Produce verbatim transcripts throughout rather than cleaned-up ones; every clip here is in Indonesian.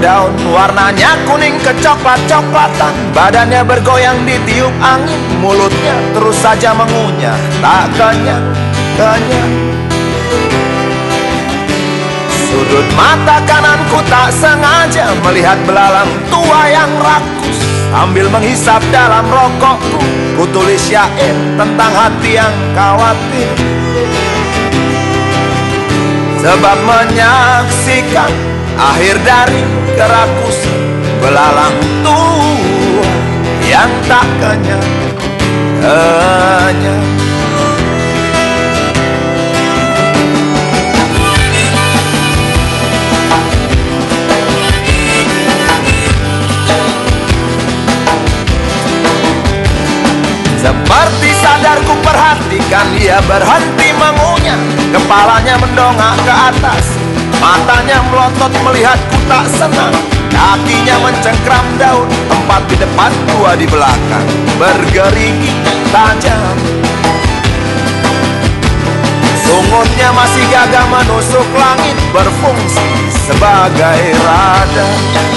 daun, warnanya kuning kecoklat-coklatan. Badannya bergoyang ditiup angin, mulutnya terus saja mengunyah, tak kenyang-kenyang. Sudut mata kananku tak sengaja melihat belalang tua yang rakus. Sambil menghisap dalam rokokku, ku tulis syair tentang hati yang khawatir. Sebab menyaksikan akhir dari kerakusan belalang tua yang tak kenyang-kenyang. Seperti sadar ku perhatikan, dia berhenti mengunyah. Kepalanya mendongak ke atas, matanya melotot melihatku tak senang. Kakinya mencengkram daun, empat di depan, dua di belakang, bergerigi tajam. Sungutnya masih gagah menusuk langit, berfungsi sebagai radar.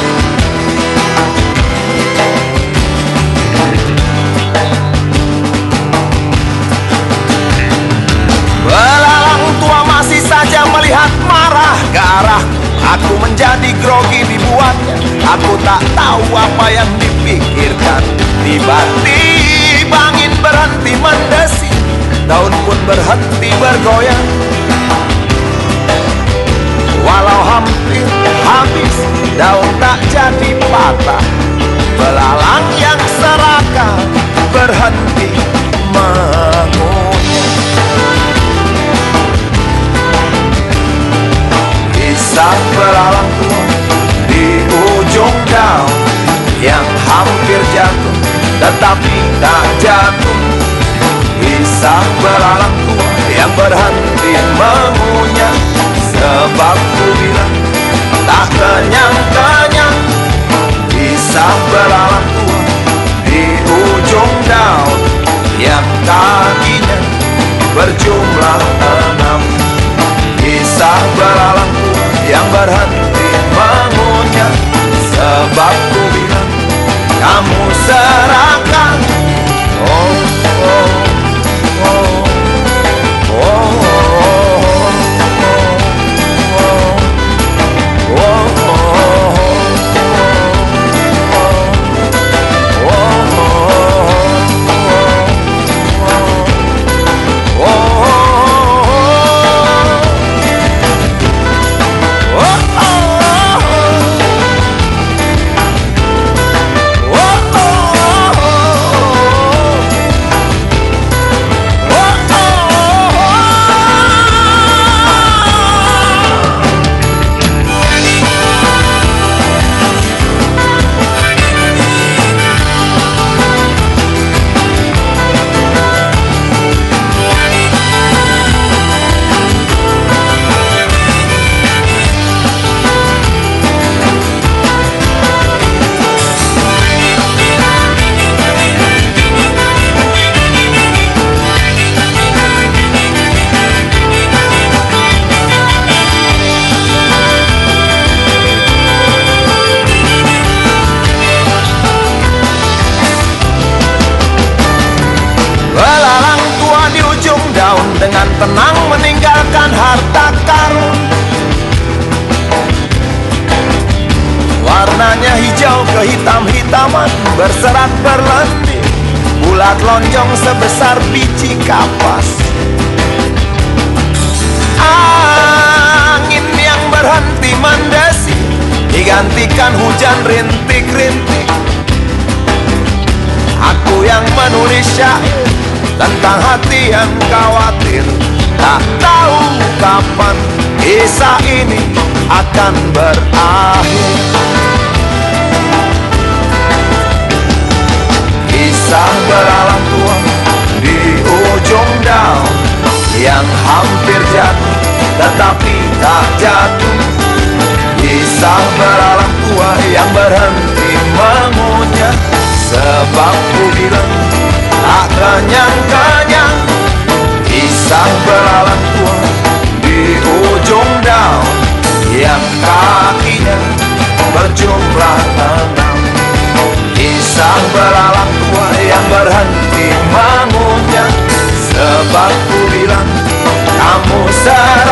Belalang tua masih saja melihat marah ke arah. Aku menjadi grogi dibuatnya. Aku tak tahu apa yang dipikirkan. Tiba-tiba angin berhenti mendesi, daun pun berhenti bergoyang. Walau hampir habis, daun tak jadi patah. Belalang yang serakah berhenti mengunyah. Kisah belalang tua di ujung daun yang hampir jatuh tetapi tak jatuh. Kisah belalang tua yang berhenti mengunyah. Sebab ku bilang tak kenyang-kenyang. Kisah belalang tua di ujung daun yang kakinya berjumlah enam. Kisah belalang tua yang berhenti mengunyah. Sebab ku bilang kamu serakah. Oh, oh, oh, oh, oh, oh, oh, dengan tenang meninggalkan harta karun. Warnanya hijau kehitam-hitaman, berserat berlendir, bulat lonjong sebesar biji kapas. Angin yang berhenti mendesi digantikan hujan rintik-rintik. Aku yang menulis syair tentang hati yang khawatir, tak tahu kapan kisah ini akan berakhir. Kisah belalang tua di ujung daun yang hampir jatuh tetapi tak jatuh. Kisah belalang tua yang berhenti mengunyah. Sebab ku bilang tak kenyang-kenyang. Kisah belalang tua di ujung daun yang kakinya ber berjumlah enam. Kisah belalang tua yang berhenti mengunyah, sebab ku bilang kamu sayang